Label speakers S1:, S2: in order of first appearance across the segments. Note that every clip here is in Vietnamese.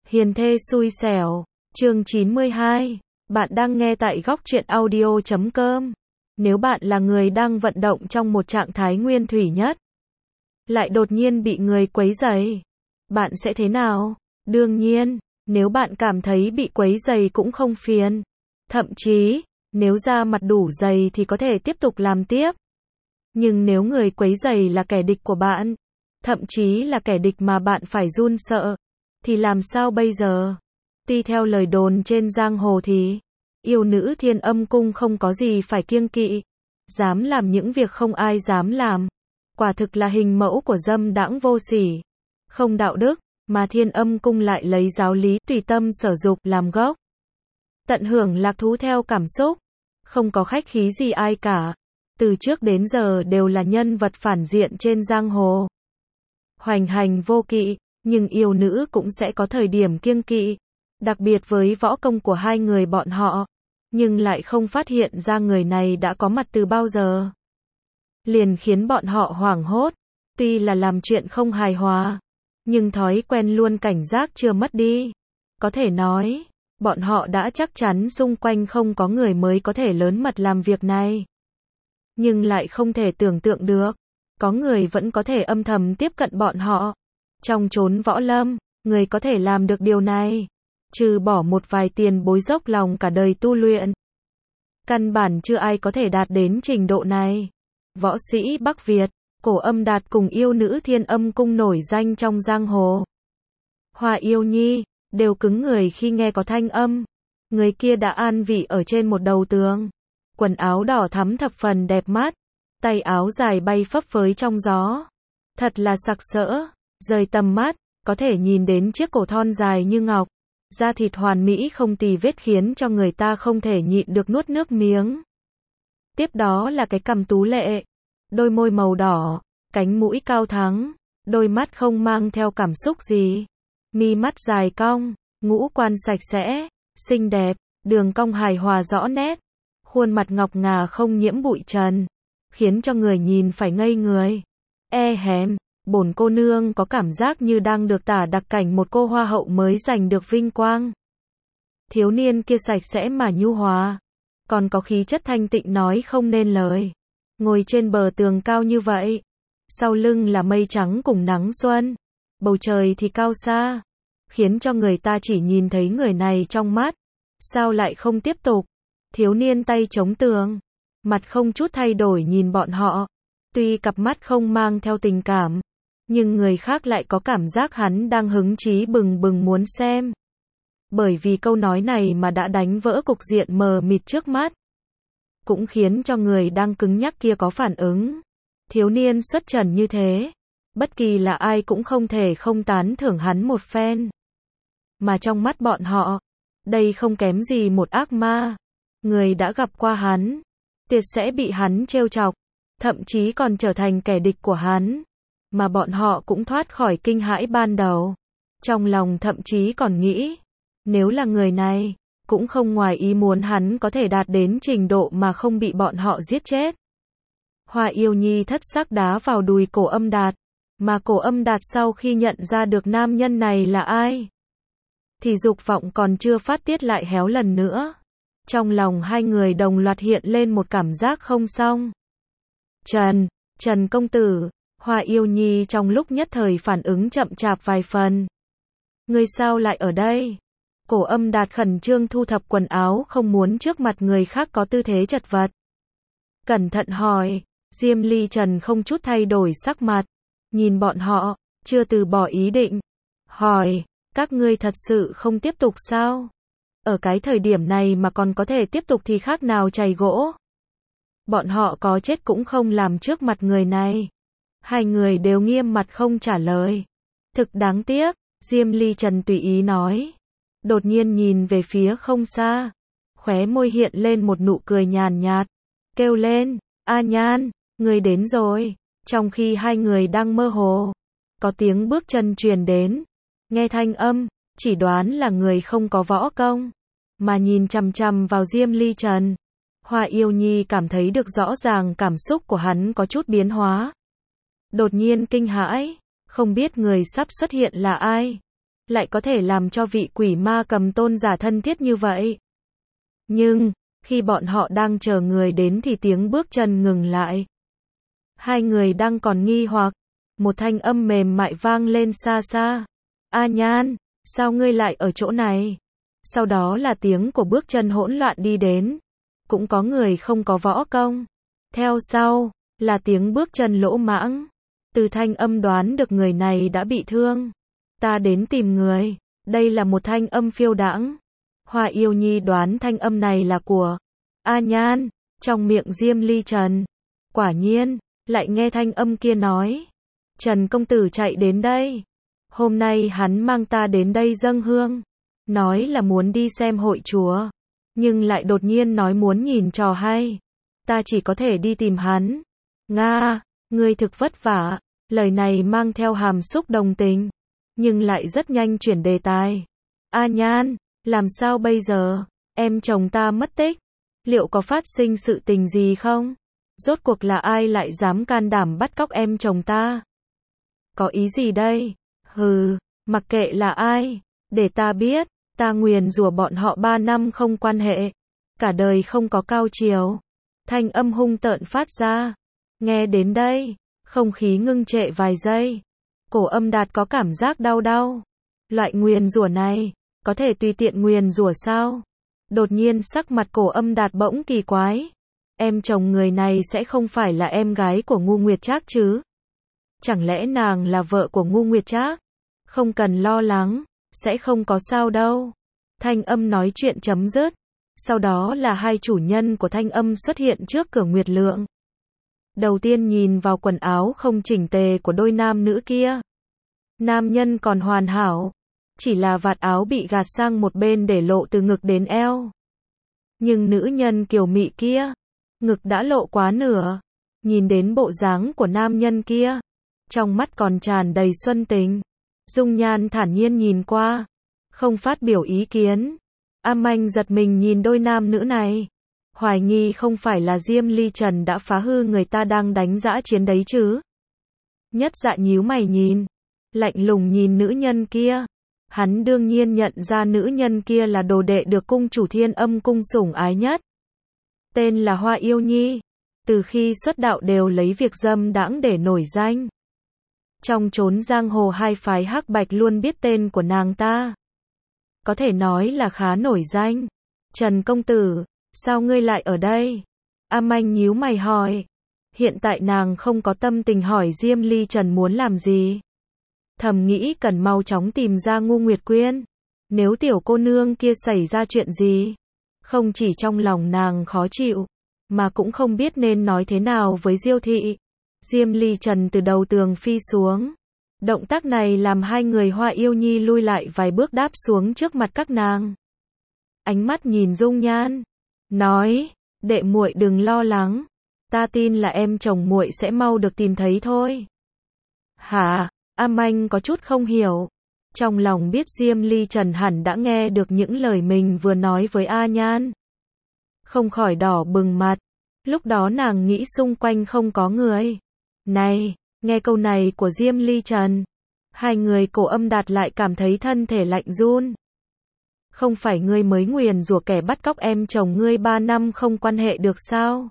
S1: Hiền thê xui xẻo, chương 92. Bạn đang nghe tại góc truyện audio.com. Nếu bạn là người đang vận động trong một trạng thái nguyên thủy nhất, lại đột nhiên bị người quấy rầy, bạn sẽ thế nào? Đương nhiên, nếu bạn cảm thấy bị quấy rầy cũng không phiền. Thậm chí, nếu da mặt đủ dày thì có thể tiếp tục làm tiếp. Nhưng nếu người quấy rầy là kẻ địch của bạn, thậm chí là kẻ địch mà bạn phải run sợ, thì làm sao bây giờ? Tuy theo lời đồn trên giang hồ thì yêu nữ Thiên Âm Cung không có gì phải kiêng kỵ, dám làm những việc không ai dám làm. Quả thực là hình mẫu của dâm đãng vô sỉ, không đạo đức, mà Thiên Âm Cung lại lấy giáo lý tùy tâm sở dục làm gốc. Tận hưởng lạc thú theo cảm xúc, không có khách khí gì ai cả. Từ trước đến giờ đều là nhân vật phản diện trên giang hồ, hoành hành vô kỵ, nhưng yêu nữ cũng sẽ có thời điểm kiêng kỵ, đặc biệt với võ công của hai người bọn họ, nhưng lại không phát hiện ra người này đã có mặt từ bao giờ. Liền khiến bọn họ hoảng hốt, tuy là làm chuyện không hài hòa, nhưng thói quen luôn cảnh giác chưa mất đi. Có thể nói, bọn họ đã chắc chắn xung quanh không có người mới có thể lớn mật làm việc này. Nhưng lại không thể tưởng tượng được, có người vẫn có thể âm thầm tiếp cận bọn họ. Trong chốn võ lâm, người có thể làm được điều này, trừ bỏ một vài tiền bối dốc lòng cả đời tu luyện, căn bản chưa ai có thể đạt đến trình độ này. Võ sĩ Bắc Việt, Cổ Âm Đạt cùng yêu nữ Thiên Âm Cung nổi danh trong giang hồ, Hoa Yêu Nhi, đều cứng người khi nghe có thanh âm. Người kia đã an vị ở trên một đầu tường, quần áo đỏ thắm thập phần đẹp mắt, tay áo dài bay phấp phới trong gió, thật là sặc sỡ. Rời tầm mắt, có thể nhìn đến chiếc cổ thon dài như ngọc, da thịt hoàn mỹ không tì vết khiến cho người ta không thể nhịn được nuốt nước miếng. Tiếp đó là cái cằm tú lệ, đôi môi màu đỏ, cánh mũi cao thắng, đôi mắt không mang theo cảm xúc gì, mi mắt dài cong, ngũ quan sạch sẽ, xinh đẹp, đường cong hài hòa rõ nét, khuôn mặt ngọc ngà không nhiễm bụi trần, khiến cho người nhìn phải ngây người. Hèm, bổn cô nương có cảm giác như đang được tả đặc cảnh một cô hoa hậu mới giành được vinh quang. Thiếu niên kia sạch sẽ mà nhu hòa, còn có khí chất thanh tịnh nói không nên lời. Ngồi trên bờ tường cao như vậy, sau lưng là mây trắng cùng nắng xuân, bầu trời thì cao xa, khiến cho người ta chỉ nhìn thấy người này trong mắt, sao lại không tiếp tục. Thiếu niên tay chống tường, mặt không chút thay đổi nhìn bọn họ, tuy cặp mắt không mang theo tình cảm, nhưng người khác lại có cảm giác hắn đang hứng chí bừng bừng muốn xem. Bởi vì câu nói này mà đã đánh vỡ cục diện mờ mịt trước mắt, cũng khiến cho người đang cứng nhắc kia có phản ứng. Thiếu niên xuất trần như thế, bất kỳ là ai cũng không thể không tán thưởng hắn một phen. Mà trong mắt bọn họ, đây không kém gì một ác ma. Người đã gặp qua hắn, tuyệt sẽ bị hắn trêu chọc, thậm chí còn trở thành kẻ địch của hắn. Mà bọn họ cũng thoát khỏi kinh hãi ban đầu. Trong lòng thậm chí còn nghĩ, nếu là người này, cũng không ngoài ý muốn hắn có thể đạt đến trình độ mà không bị bọn họ giết chết. Hoa Yêu Nhi thất sắc đá vào đùi Cổ Âm Đạt, mà Cổ Âm Đạt sau khi nhận ra được nam nhân này là ai, thì dục vọng còn chưa phát tiết lại héo lần nữa. Trong lòng hai người đồng loạt hiện lên một cảm giác không xong. Trần công tử. Hoa Yêu Nhi trong lúc nhất thời phản ứng chậm chạp vài phần. Ngươi sao lại ở đây? Cổ Âm Đạt khẩn trương thu thập quần áo không muốn trước mặt người khác có tư thế chật vật. Cẩn thận hỏi, Diêm Ly Trần không chút thay đổi sắc mặt, nhìn bọn họ, chưa từ bỏ ý định. Hỏi, các ngươi thật sự không tiếp tục sao? Ở cái thời điểm này mà còn có thể tiếp tục thì khác nào chày gỗ. Bọn họ có chết cũng không làm trước mặt người này. Hai người đều nghiêm mặt không trả lời. Thực đáng tiếc, Diêm Ly Trần tùy ý nói. Đột nhiên nhìn về phía không xa, khóe môi hiện lên một nụ cười nhàn nhạt, kêu lên, A Nhan, người đến rồi. Trong khi hai người đang mơ hồ, có tiếng bước chân truyền đến. Nghe thanh âm, chỉ đoán là người không có võ công, mà nhìn chằm chằm vào Diêm Ly Trần. Hoa Yêu Nhi cảm thấy được rõ ràng cảm xúc của hắn có chút biến hóa. Đột nhiên kinh hãi, không biết người sắp xuất hiện là ai. lại có thể làm cho vị quỷ ma cầm tôn giả thân thiết như vậy. Nhưng, khi bọn họ đang chờ người đến thì tiếng bước chân ngừng lại. Hai người đang còn nghi hoặc, một thanh âm mềm mại vang lên xa xa. A Nhan, sao ngươi lại ở chỗ này? Sau đó là tiếng của bước chân hỗn loạn đi đến. Cũng có người không có võ công. Theo sau, là tiếng bước chân lỗ mãng. Từ thanh âm đoán được người này đã bị thương. Ta đến tìm người. Đây là một thanh âm phiêu đãng. Hoa Yêu Nhi đoán thanh âm này là của A Nhan, trong miệng Diêm Ly Trần. Quả nhiên, lại nghe thanh âm kia nói. Trần công tử chạy đến đây. Hôm nay hắn mang ta đến đây dâng hương. Nói là muốn đi xem hội chúa. Nhưng lại đột nhiên nói muốn nhìn trò hay. Ta chỉ có thể đi tìm hắn. Nga, ngươi thực vất vả. Lời này mang theo hàm xúc đồng tình. Nhưng lại rất nhanh chuyển đề tài. A Nhan, làm sao bây giờ? Em chồng ta mất tích. Liệu có phát sinh sự tình gì không? Rốt cuộc là ai lại dám can đảm bắt cóc em chồng ta? Có ý gì đây? Hừ, mặc kệ là ai. Để ta biết, ta nguyền rủa bọn họ 3 năm không quan hệ. Cả đời không có cao chiều. Thanh âm hung tợn phát ra. Nghe đến đây, không khí ngưng trệ vài giây. Cổ Âm Đạt có cảm giác đau đau. Loại nguyền rủa này, có thể tùy tiện nguyền rủa sao? Đột nhiên sắc mặt Cổ Âm Đạt bỗng kỳ quái. Em chồng người này sẽ không phải là em gái của Ngu Nguyệt Trác chứ? Chẳng lẽ nàng là vợ của Ngu Nguyệt Trác? Không cần lo lắng, sẽ không có sao đâu. Thanh âm nói chuyện chấm dứt. Sau đó là hai chủ nhân của thanh âm xuất hiện trước cửa Nguyệt Lượng. Đầu tiên nhìn vào quần áo không chỉnh tề của đôi nam nữ kia. Nam nhân còn hoàn hảo, chỉ là vạt áo bị gạt sang một bên để lộ từ ngực đến eo. Nhưng nữ nhân kiều mị kia, ngực đã lộ quá nửa. Nhìn đến bộ dáng của nam nhân kia, trong mắt còn tràn đầy xuân tình. Dung nhan thản nhiên nhìn qua, không phát biểu ý kiến. A Manh giật mình nhìn đôi nam nữ này. Hoài nghi không phải là Diêm Ly Trần đã phá hư người ta đang đánh dã chiến đấy chứ. Nhất Dạ nhíu mày nhìn, lạnh lùng nhìn nữ nhân kia. Hắn đương nhiên nhận ra nữ nhân kia là đồ đệ được cung chủ Thiên Âm cung sủng ái nhất. Tên là Hoa Yêu Nhi. Từ khi xuất đạo đều lấy việc dâm đãng để nổi danh. Trong chốn giang hồ hai phái hắc bạch luôn biết tên của nàng ta. Có thể nói là khá nổi danh. Trần công tử, sao ngươi lại ở đây? A Manh nhíu mày hỏi. Hiện tại nàng không có tâm tình hỏi Diêm Ly Trần muốn làm gì. Thầm nghĩ cần mau chóng tìm ra Ngu Nguyệt Quyên. Nếu tiểu cô nương kia xảy ra chuyện gì, không chỉ trong lòng nàng khó chịu, mà cũng không biết nên nói thế nào với Diêu thị. Diêm Ly Trần từ đầu tường phi xuống. Động tác này làm hai người Hoa Yêu Nhi lui lại vài bước đáp xuống trước mặt các nàng. Ánh mắt nhìn Dung Nhan, nói, đệ muội đừng lo lắng, ta tin là em chồng muội sẽ mau được tìm thấy thôi. Hả? A Manh có chút không hiểu. Trong lòng biết Diêm Ly Trần hẳn đã nghe được những lời mình vừa nói với A Nhan. Không khỏi đỏ bừng mặt. Lúc đó nàng nghĩ xung quanh không có người. Này, nghe câu này của Diêm Ly Trần, hai người Cổ Âm Đạt lại cảm thấy thân thể lạnh run. Không phải ngươi mới nguyền rủa kẻ bắt cóc em chồng ngươi 3 năm không quan hệ được sao?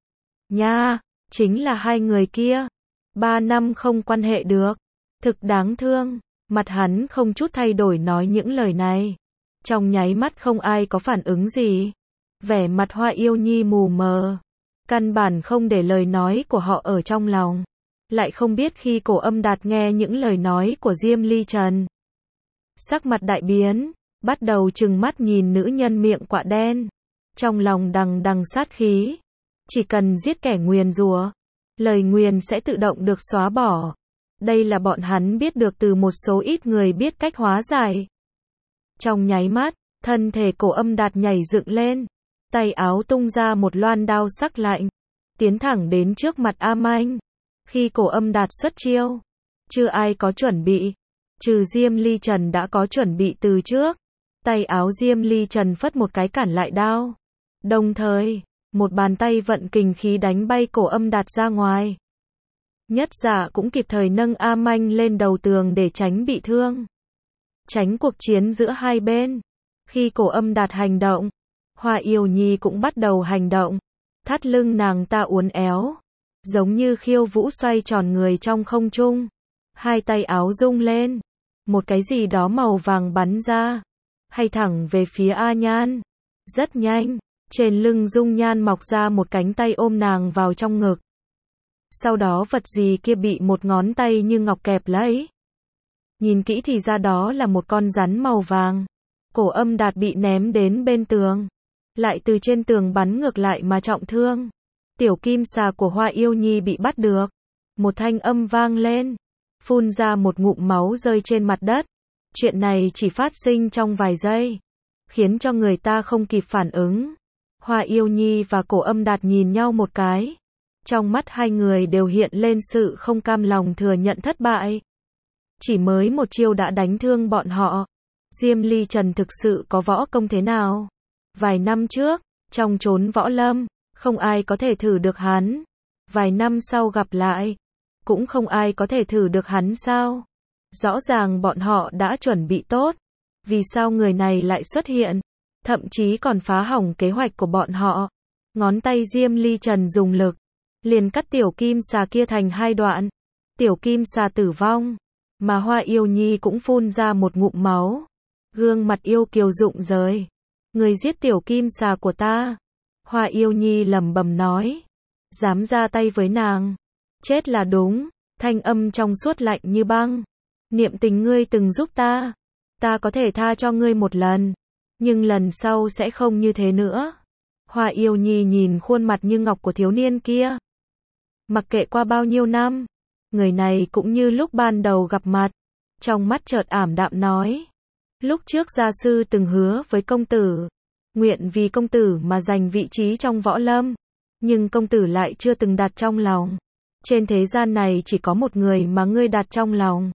S1: Nha, chính là hai người kia. 3 năm không quan hệ được. Thực đáng thương. Mặt hắn không chút thay đổi nói những lời này. Trong nháy mắt không ai có phản ứng gì. Vẻ mặt Hoa Yêu Nhi mù mờ. Căn bản không để lời nói của họ ở trong lòng. Lại không biết khi Cổ Âm Đạt nghe những lời nói của Diêm Ly Trần. Sắc mặt đại biến, bắt đầu trừng mắt nhìn nữ nhân miệng quạ đen. Trong lòng đằng đằng sát khí. Chỉ cần giết kẻ nguyền rủa, lời nguyền sẽ tự động được xóa bỏ. Đây là bọn hắn biết được từ một số ít người biết cách hóa giải. Trong nháy mắt, thân thể Cổ Âm Đạt nhảy dựng lên. Tay áo tung ra một loan đao sắc lạnh. Tiến thẳng đến trước mặt A Manh. Khi Cổ Âm Đạt xuất chiêu, chưa ai có chuẩn bị. Trừ Diêm Ly Trần đã có chuẩn bị từ trước. Tay áo Diêm Ly Trần phất một cái cản lại đao. Đồng thời, một bàn tay vận kình khí đánh bay Cổ Âm Đạt ra ngoài. Nhất Dạ cũng kịp thời nâng A Manh lên đầu tường để tránh bị thương. tránh cuộc chiến giữa hai bên. Khi Cổ Âm Đạt hành động, Hoa Yêu Nhi cũng bắt đầu hành động. Thắt lưng nàng ta uốn éo, giống như khiêu vũ xoay tròn người trong không trung. Hai tay áo rung lên, một cái gì đó màu vàng bắn ra, hay thẳng về phía A Nhan. Rất nhanh, trên lưng Dung Nhan mọc ra một cánh tay ôm nàng vào trong ngực. Sau đó vật gì kia bị một ngón tay như ngọc kẹp lấy. Nhìn kỹ thì ra đó là một con rắn màu vàng. Cổ Âm Đạt bị ném đến bên tường, lại từ trên tường bắn ngược lại mà trọng thương. Tiểu kim xà của Hoa Yêu Nhi bị bắt được. Một thanh âm vang lên, phun ra một ngụm máu rơi trên mặt đất. Chuyện này chỉ phát sinh trong vài giây, khiến cho người ta không kịp phản ứng. Hoa Yêu Nhi và Cổ Âm Đạt nhìn nhau một cái. Trong mắt hai người đều hiện lên sự không cam lòng thừa nhận thất bại. Chỉ mới một chiêu đã đánh thương bọn họ. Diêm Ly Trần thực sự có võ công thế nào? Vài năm trước, trong chốn võ lâm, không ai có thể thử được hắn. Vài năm sau gặp lại, cũng không ai có thể thử được hắn sao? Rõ ràng bọn họ đã chuẩn bị tốt. Vì sao người này lại xuất hiện? Thậm chí còn phá hỏng kế hoạch của bọn họ. Ngón tay Diêm Ly Trần dùng lực, liền cắt tiểu kim xà kia thành hai đoạn. Tiểu kim xà tử vong, mà Hoa Yêu Nhi cũng phun ra một ngụm máu. Gương mặt yêu kiều rụng rời. Người giết tiểu kim xà của ta. Hoa Yêu Nhi lẩm bẩm nói. Dám ra tay với nàng. Chết là đúng. Thanh âm trong suốt lạnh như băng. Niệm tình ngươi từng giúp ta. Ta có thể tha cho ngươi một lần. Nhưng lần sau sẽ không như thế nữa. Hoa Yêu Nhi nhìn khuôn mặt như ngọc của thiếu niên kia. Mặc kệ qua bao nhiêu năm, người này cũng như lúc ban đầu gặp mặt. Trong mắt chợt ảm đạm nói. Lúc trước gia sư từng hứa với công tử, nguyện vì công tử mà giành vị trí trong võ lâm. Nhưng công tử lại chưa từng đặt trong lòng. Trên thế gian này chỉ có một người mà ngươi đặt trong lòng.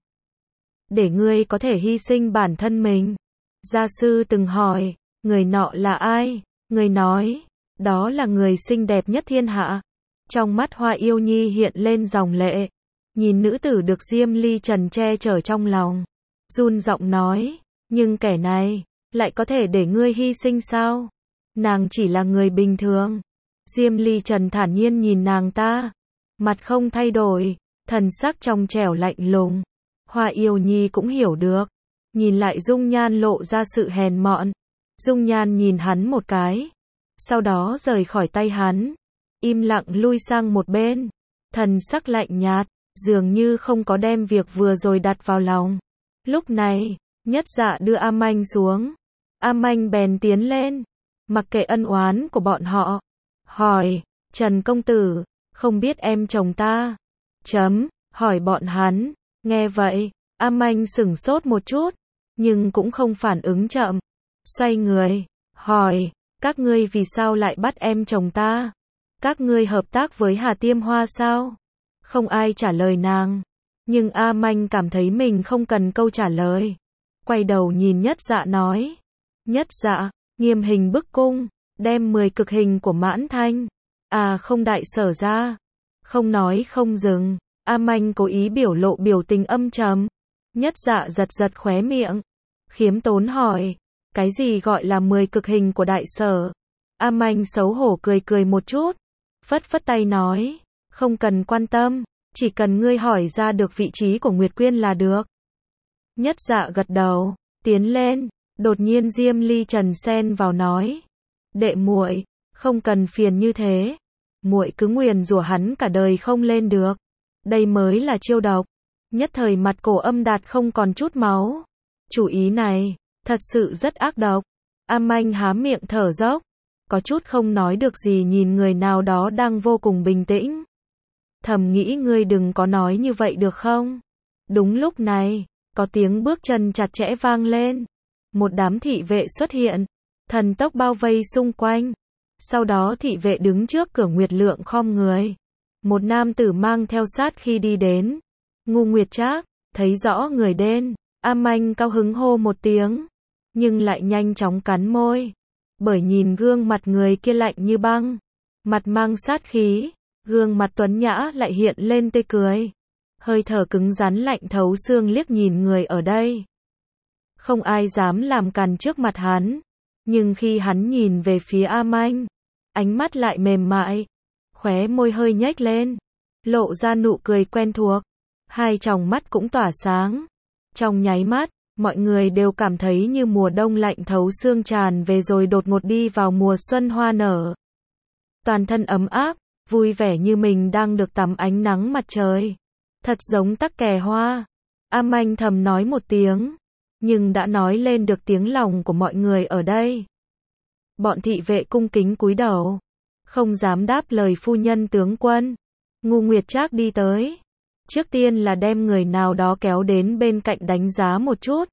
S1: Để ngươi có thể hy sinh bản thân mình. Gia sư từng hỏi, người nọ là ai? Người nói, đó là người xinh đẹp nhất thiên hạ. Trong mắt Hoa Yêu Nhi hiện lên dòng lệ. Nhìn nữ tử được Diêm Ly Trần che chở trong lòng, run giọng nói, nhưng kẻ này lại có thể để ngươi hy sinh sao? Nàng chỉ là người bình thường. Diêm Ly Trần thản nhiên nhìn nàng ta, mặt không thay đổi, thần sắc trong trẻo lạnh lùng. Hoa Yêu Nhi cũng hiểu được, nhìn lại Dung Nhan lộ ra sự hèn mọn. Dung Nhan nhìn hắn một cái, sau đó rời khỏi tay hắn, im lặng lui sang một bên, thần sắc lạnh nhạt, dường như không có đem việc vừa rồi đặt vào lòng. Lúc này, Nhất Dạ đưa A Manh xuống. A Manh bèn tiến lên, mặc kệ ân oán của bọn họ, hỏi, Trần công tử, không biết em chồng ta? Hỏi bọn hắn. Nghe vậy, A Manh sửng sốt một chút, nhưng cũng không phản ứng chậm. Xoay người, hỏi, các ngươi vì sao lại bắt em chồng ta? Các ngươi hợp tác với Hà Tiêm Hoa sao? Không ai trả lời nàng, nhưng A Manh cảm thấy mình không cần câu trả lời. Quay đầu nhìn Nhất Dạ nói, Nhất Dạ, nghiêm hình bức cung, đem 10 cực hình của Mãn Thanh, không đại sở ra. Không nói không dừng, A Manh cố ý biểu lộ biểu tình âm trầm. Nhất Dạ giật giật khóe miệng, khiếm tốn hỏi, cái gì gọi là 10 cực hình của đại sở? A Manh xấu hổ cười cười một chút, phất phất tay nói, không cần quan tâm, chỉ cần ngươi hỏi ra được vị trí của Nguyệt Quyên là được. Nhất Dạ gật đầu, tiến lên, đột nhiên Diêm Ly Trần xen vào nói, đệ muội, không cần phiền như thế, muội cứ nguyền rủa hắn cả đời không lên được, đây mới là chiêu độc. Nhất thời mặt Cổ Âm Đạt không còn chút máu. Chủ ý này, thật sự rất ác độc. A Manh há miệng thở dốc, có chút không nói được gì nhìn người nào đó đang vô cùng bình tĩnh. Thầm nghĩ ngươi đừng có nói như vậy được không? Đúng lúc này, có tiếng bước chân chặt chẽ vang lên. Một đám thị vệ xuất hiện, thần tốc bao vây xung quanh. Sau đó thị vệ đứng trước cửa Nguyệt Lượng khom người. Một nam tử mang theo sát khi đi đến. Ngu Nguyệt Trác, thấy rõ người đến, A Manh cao hứng hô một tiếng, nhưng lại nhanh chóng cắn môi, bởi nhìn gương mặt người kia lạnh như băng, mặt mang sát khí, gương mặt tuấn nhã lại hiện lên tươi cười, hơi thở cứng rắn lạnh thấu xương liếc nhìn người ở đây. Không ai dám làm càn trước mặt hắn. Nhưng khi hắn nhìn về phía A Manh, ánh mắt lại mềm mại, khóe môi hơi nhếch lên, lộ ra nụ cười quen thuộc, hai tròng mắt cũng tỏa sáng. Trong nháy mắt, mọi người đều cảm thấy như mùa đông lạnh thấu xương tràn về rồi đột ngột đi vào mùa xuân hoa nở. Toàn thân ấm áp, vui vẻ như mình đang được tắm ánh nắng mặt trời. Thật giống tắc kè hoa. A Manh thầm nói một tiếng, nhưng đã nói lên được tiếng lòng của mọi người ở đây. Bọn thị vệ cung kính cúi đầu, không dám đáp lời phu nhân tướng quân. Ngu Nguyệt Trác đi tới. Trước tiên là đem người nào đó kéo đến bên cạnh đánh giá một chút.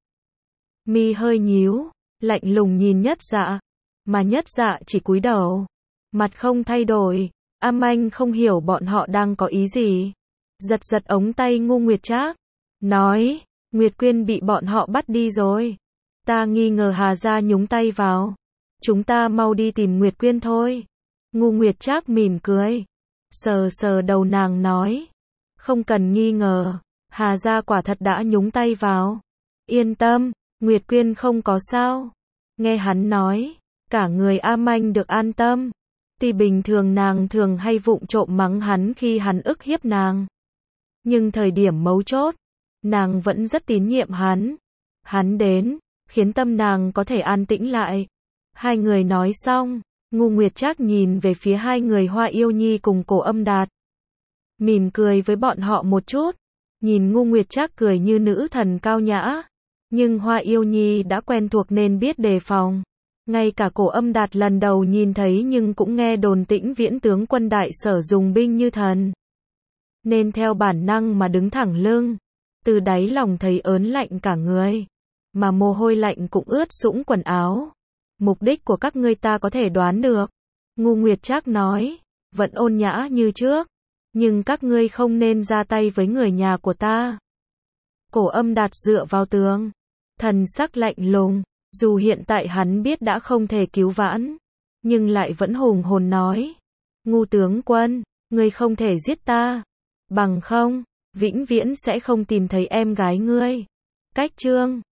S1: Mi hơi nhíu, lạnh lùng nhìn Nhất Dạ, mà Nhất Dạ chỉ cúi đầu, mặt không thay đổi. A Manh không hiểu bọn họ đang có ý gì, giật giật ống tay Ngu Nguyệt Trác, nói, Nguyệt Quyên bị bọn họ bắt đi rồi. Ta nghi ngờ Hà gia nhúng tay vào. Chúng ta mau đi tìm Nguyệt Quyên thôi. Ngu Nguyệt Trác mỉm cười, sờ sờ đầu nàng nói, không cần nghi ngờ, Hà gia quả thật đã nhúng tay vào. Yên tâm, Nguyệt Quyên không có sao. Nghe hắn nói, cả người A Manh được an tâm. Tuy bình thường nàng thường hay vụng trộm mắng hắn khi hắn ức hiếp nàng, nhưng thời điểm mấu chốt, nàng vẫn rất tín nhiệm hắn. Hắn đến, khiến tâm nàng có thể an tĩnh lại. Hai người nói xong, Ngu Nguyệt Trác nhìn về phía hai người Hoa Yêu Nhi cùng Cổ Âm Đạt, mỉm cười với bọn họ một chút. Nhìn Ngu Nguyệt Trác cười như nữ thần cao nhã, nhưng Hoa Yêu Nhi đã quen thuộc nên biết đề phòng. Ngay cả Cổ Âm Đạt lần đầu nhìn thấy nhưng cũng nghe đồn Tĩnh Viễn tướng quân đại sở dùng binh như thần, nên theo bản năng mà đứng thẳng lưng, từ đáy lòng thấy ớn lạnh cả người, mà mồ hôi lạnh cũng ướt sũng quần áo. Mục đích của các ngươi ta có thể đoán được. Ngu Nguyệt Trác nói, vẫn ôn nhã như trước, nhưng các ngươi không nên ra tay với người nhà của ta. Cổ Âm Đạt dựa vào tường, thần sắc lạnh lùng, dù hiện tại hắn biết đã không thể cứu vãn, nhưng lại vẫn hùng hồn nói, Ngu tướng quân, ngươi không thể giết ta, bằng không, vĩnh viễn sẽ không tìm thấy em gái ngươi. Cách chương